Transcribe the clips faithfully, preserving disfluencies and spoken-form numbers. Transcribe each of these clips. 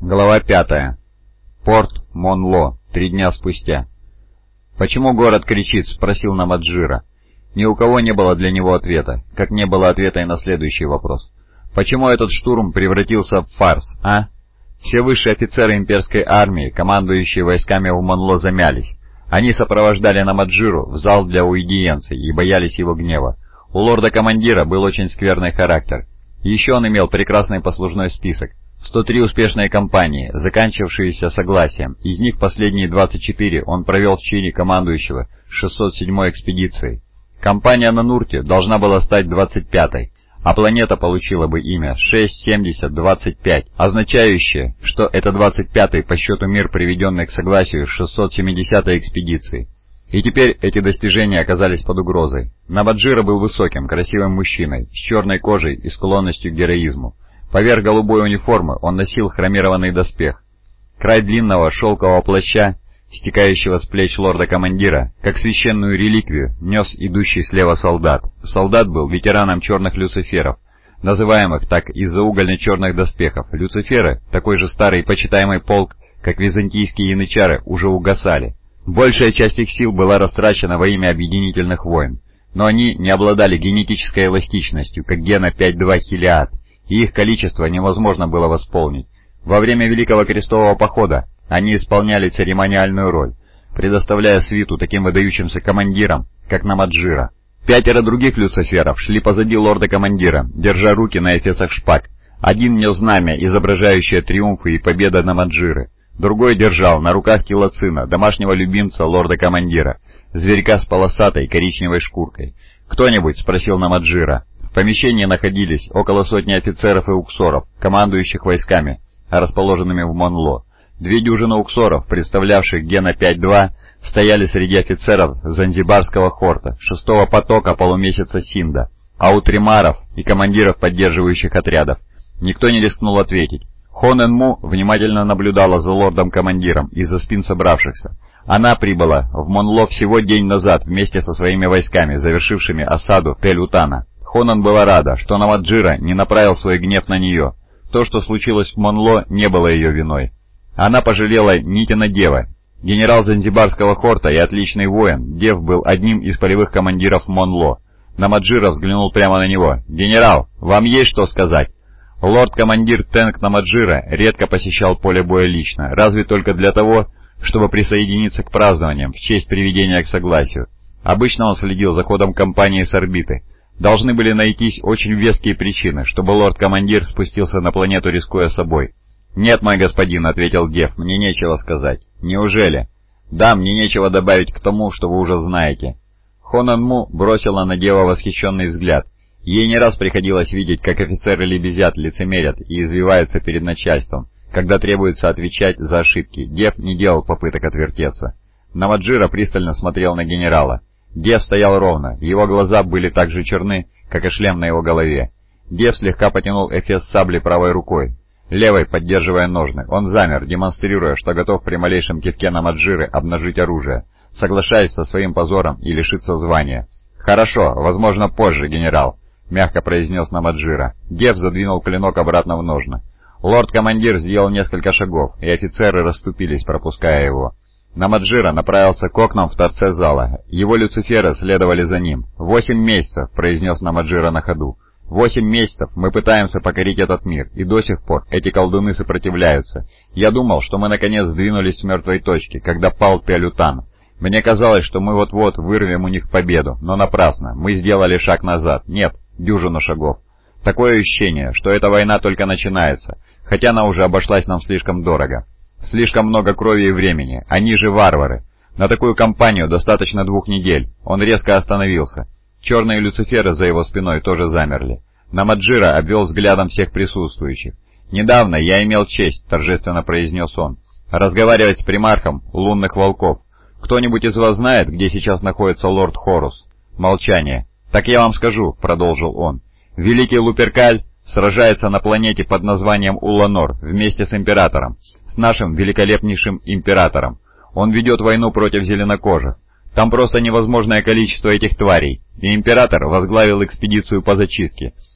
Глава пятая. Порт Монло. Три дня спустя. «Почему город кричит?» — спросил Намаджира. Ни у кого не было для него ответа, как не было ответа и на следующий вопрос. «Почему этот штурм превратился в фарс, а?» Все высшие офицеры имперской армии, командующие войсками в Монло, замялись. Они сопровождали Намаджиру в зал для аудиенций и боялись его гнева. У лорда-командира был очень скверный характер. Еще он имел прекрасный послужной список. сто три успешные кампании, заканчившиеся согласием, из них последние двадцать четыре он провел в чине командующего шестьсот седьмой экспедицией. Кампания на Нурте должна была стать двадцать пятой, а планета получила бы имя шесть семьдесят двадцать пять, означающее, что это двадцать пятый по счету мир, приведенный к согласию шестьсот семидесятой экспедиции. И теперь эти достижения оказались под угрозой. Намаджира был высоким, красивым мужчиной, с черной кожей и склонностью к героизму. Поверх голубой униформы он носил хромированный доспех. Край длинного шелкового плаща, стекающего с плеч лорда-командира, как священную реликвию, нес идущий слева солдат. Солдат был ветераном черных люциферов, называемых так из-за угольно-черных доспехов. Люциферы, такой же старый и почитаемый полк, как византийские янычары, уже угасали. Большая часть их сил была растрачена во имя объединительных войн, но они не обладали генетической эластичностью, как гена пять два Хелиад, и их количество невозможно было восполнить. Во время Великого Крестового Похода они исполняли церемониальную роль, предоставляя свиту таким выдающимся командирам, как Намаджира. Пятеро других люциферов шли позади лорда-командира, держа руки на эфесах шпаг. Один нес знамя, изображающее триумфы и победы Намаджиры. Другой держал на руках Килоцина, домашнего любимца лорда-командира, зверька с полосатой коричневой шкуркой. «Кто-нибудь?» — спросил Намаджира. В помещении находились около сотни офицеров и уксоров, командующих войсками, расположенными в Монло. Две дюжины уксоров, представлявших гена пять два, стояли среди офицеров Занзибарского хорта, шестого потока полумесяца Синда, а у тримаров и командиров поддерживающих отрядов никто не рискнул ответить. Хон Эн Му внимательно наблюдала за лордом-командиром из-за спин собравшихся. Она прибыла в Монло всего день назад вместе со своими войсками, завершившими осаду Тель-Утана. Хонан была рада, что Намаджира не направил свой гнев на нее. То, что случилось в Монло, не было ее виной. Она пожалела Нитина Дева. Генерал Занзибарского хорта и отличный воин, Дев был одним из полевых командиров Монло. Намаджира взглянул прямо на него. «Генерал, вам есть что сказать?» Лорд-командир Тенг Намаджира редко посещал поле боя лично, разве только для того, чтобы присоединиться к празднованиям в честь приведения к согласию. Обычно он следил за ходом кампании с орбиты. Должны были найтись очень веские причины, чтобы лорд-командир спустился на планету, рискуя собой. «Нет, мой господин», — ответил Дев, — «мне нечего сказать». «Неужели?» «Да, мне нечего добавить к тому, что вы уже знаете». Хон Эн Му бросила на Дева восхищенный взгляд. Ей не раз приходилось видеть, как офицеры лебезят, лицемерят и извиваются перед начальством, когда требуется отвечать за ошибки. Дев не делал попыток отвертеться. Намаджира пристально смотрел на генерала. Дев стоял ровно, его глаза были так же черны, как и шлем на его голове. Дев слегка потянул эфес сабли правой рукой, левой поддерживая ножны. Он замер, демонстрируя, что готов при малейшем кивке Намаджиры обнажить оружие, соглашаясь со своим позором и лишиться звания. «Хорошо, возможно, позже, генерал», — мягко произнес Намаджира. Дев задвинул клинок обратно в ножны. Лорд-командир сделал несколько шагов, и офицеры расступились, пропуская его. Намаджира направился к окнам в торце зала. Его люциферы следовали за ним. «Восемь месяцев», — произнес Намаджира на ходу. «Восемь месяцев мы пытаемся покорить этот мир, и до сих пор эти колдуны сопротивляются. Я думал, что мы наконец сдвинулись с мертвой точки, когда пал Тель-Утан. Мне казалось, что мы вот-вот вырвем у них победу, но напрасно. Мы сделали шаг назад. Нет, дюжину шагов. Такое ощущение, что эта война только начинается, хотя она уже обошлась нам слишком дорого. Слишком много крови и времени. Они же варвары. На такую кампанию достаточно двух недель». Он резко остановился. Черные люциферы за его спиной тоже замерли. Намаджира обвел взглядом всех присутствующих. «Недавно я имел честь», — торжественно произнес он, — «разговаривать с примархом лунных волков. Кто-нибудь из вас знает, где сейчас находится лорд Хорус?» Молчание. «Так я вам скажу», — продолжил он. «Великий Луперкаль сражается на планете под названием Уланор вместе с Императором, с нашим великолепнейшим Императором. Он ведет войну против зеленокожих. Там просто невозможное количество этих тварей, и Император возглавил экспедицию по зачистке.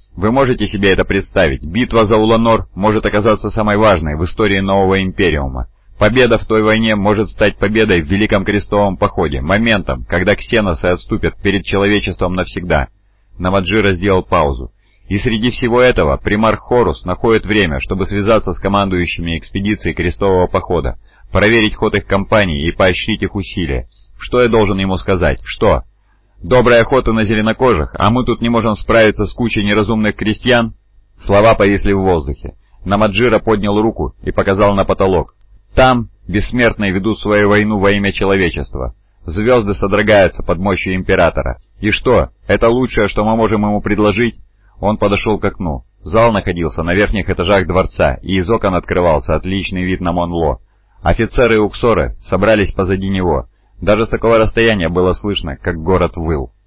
Вы можете себе это представить? Битва за Уланор может оказаться самой важной в истории нового Империума. Победа в той войне может стать победой в Великом Крестовом Походе, моментом, когда ксеносы отступят перед человечеством навсегда. Намаджира сделал паузу. И среди всего этого примарх Хорус находит время, чтобы связаться с командующими экспедицией Крестового Похода, проверить ход их кампании и поощрить их усилия. Что я должен ему сказать? Что? Добрая охота на зеленокожих, а мы тут не можем справиться с кучей неразумных крестьян? Слова повисли в воздухе. Намаджира поднял руку и показал на потолок. Там бессмертные ведут свою войну во имя человечества. Звезды содрогаются под мощью Императора. И что, это лучшее, что мы можем ему предложить? Он подошел к окну. Зал находился на верхних этажах дворца, и из окон открывался отличный вид на Монло. Офицеры и уксоры собрались позади него. Даже с такого расстояния было слышно, как город выл.